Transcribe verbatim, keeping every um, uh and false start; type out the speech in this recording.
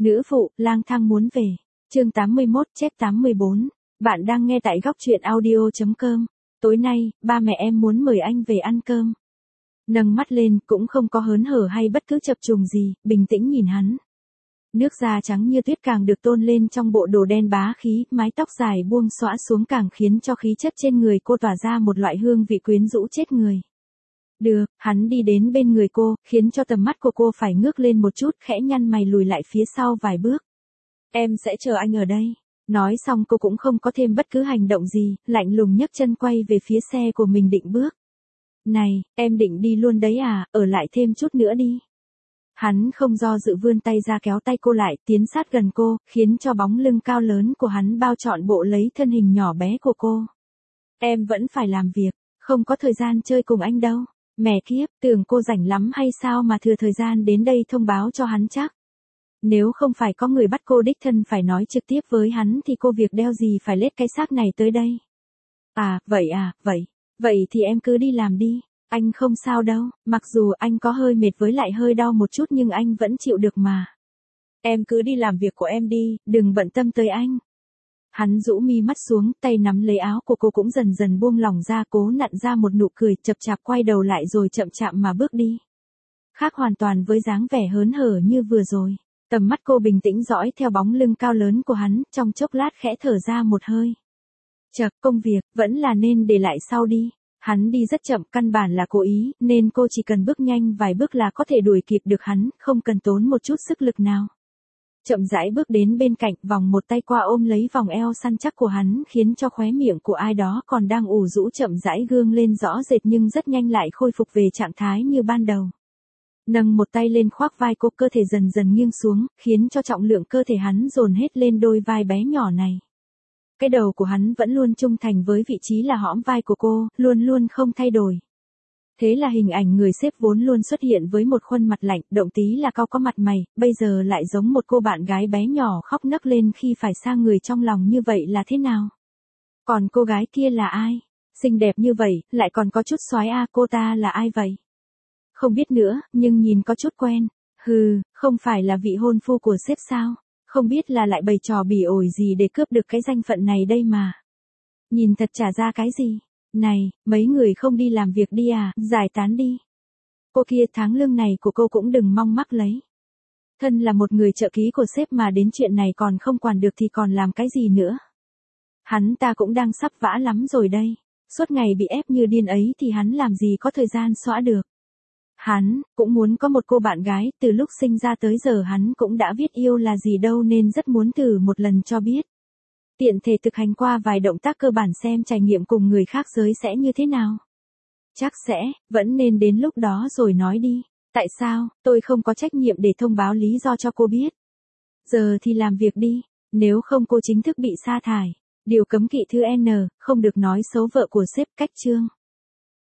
Nữ phụ, lang thang muốn về. Chương tám mươi mốt chép tám mươi bốn. Bạn đang nghe tại góc truyện audio.com. Tối nay, ba mẹ em muốn mời anh về ăn cơm. Nâng mắt lên, cũng không có hớn hở hay bất cứ chập trùng gì, bình tĩnh nhìn hắn. Nước da trắng như tuyết càng được tôn lên trong bộ đồ đen bá khí, mái tóc dài buông xõa xuống càng khiến cho khí chất trên người cô tỏa ra một loại hương vị quyến rũ chết người. Được, hắn đi đến bên người cô, khiến cho tầm mắt của cô phải ngước lên một chút, khẽ nhăn mày lùi lại phía sau vài bước. Em sẽ chờ anh ở đây. Nói xong cô cũng không có thêm bất cứ hành động gì, lạnh lùng nhấc chân quay về phía xe của mình định bước. Này, em định đi luôn đấy à, ở lại thêm chút nữa đi. Hắn không do dự vươn tay ra kéo tay cô lại, tiến sát gần cô, khiến cho bóng lưng cao lớn của hắn bao trọn bộ lấy thân hình nhỏ bé của cô. Em vẫn phải làm việc, không có thời gian chơi cùng anh đâu. Mẹ kiếp, tưởng cô rảnh lắm hay sao mà thừa thời gian đến đây thông báo cho hắn chắc. Nếu không phải có người bắt cô đích thân phải nói trực tiếp với hắn thì cô việc đeo gì phải lết cái xác này tới đây. À, vậy à, vậy. Vậy thì em cứ đi làm đi. Anh không sao đâu, mặc dù anh có hơi mệt với lại hơi đau một chút nhưng anh vẫn chịu được mà. Em cứ đi làm việc của em đi, đừng bận tâm tới anh. Hắn rũ mi mắt xuống, tay nắm lấy áo của cô cũng dần dần buông lỏng ra, cố nặn ra một nụ cười, chập chạp quay đầu lại rồi chậm chạm mà bước đi. Khác hoàn toàn với dáng vẻ hớn hở như vừa rồi. Tầm mắt cô bình tĩnh dõi theo bóng lưng cao lớn của hắn, trong chốc lát khẽ thở ra một hơi. Chật, công việc, vẫn là nên để lại sau đi. Hắn đi rất chậm, căn bản là cố ý, nên cô chỉ cần bước nhanh vài bước là có thể đuổi kịp được hắn, không cần tốn một chút sức lực nào. Chậm rãi bước đến bên cạnh, vòng một tay qua ôm lấy vòng eo săn chắc của hắn, khiến cho khóe miệng của ai đó còn đang ủ rũ chậm rãi gương lên rõ rệt nhưng rất nhanh lại khôi phục về trạng thái như ban đầu. Nâng một tay lên khoác vai cô, cơ thể dần dần nghiêng xuống, khiến cho trọng lượng cơ thể hắn dồn hết lên đôi vai bé nhỏ này. Cái đầu của hắn vẫn luôn trung thành với vị trí là hõm vai của cô, luôn luôn không thay đổi. Thế là hình ảnh người sếp vốn luôn xuất hiện với một khuôn mặt lạnh, động tí là cau có mặt mày, bây giờ lại giống một cô bạn gái bé nhỏ khóc nấc lên khi phải xa người trong lòng như vậy là thế nào? Còn cô gái kia là ai? Xinh đẹp như vậy, lại còn có chút xoái a, cô ta là ai vậy? Không biết nữa, nhưng nhìn có chút quen. Hừ, không phải là vị hôn phu của sếp sao? Không biết là lại bày trò bỉ ổi gì để cướp được cái danh phận này đây mà. Nhìn thật chả ra cái gì. Này, mấy người không đi làm việc đi à, giải tán đi. Cô kia, tháng lương này của cô cũng đừng mong mắc lấy. Thân là một người trợ lý của sếp mà đến chuyện này còn không quản được thì còn làm cái gì nữa. Hắn ta cũng đang sắp vã lắm rồi đây. Suốt ngày bị ép như điên ấy thì hắn làm gì có thời gian xõa được. Hắn cũng muốn có một cô bạn gái, từ lúc sinh ra tới giờ hắn cũng đã biết yêu là gì đâu nên rất muốn thử một lần cho biết. Tiện thể thực hành qua vài động tác cơ bản xem trải nghiệm cùng người khác giới sẽ như thế nào. Chắc sẽ, vẫn nên đến lúc đó rồi nói đi. Tại sao, tôi không có trách nhiệm để thông báo lý do cho cô biết. Giờ thì làm việc đi, nếu không cô chính thức bị sa thải. Điều cấm kỵ thứ N, không được nói xấu vợ của sếp, cách chương.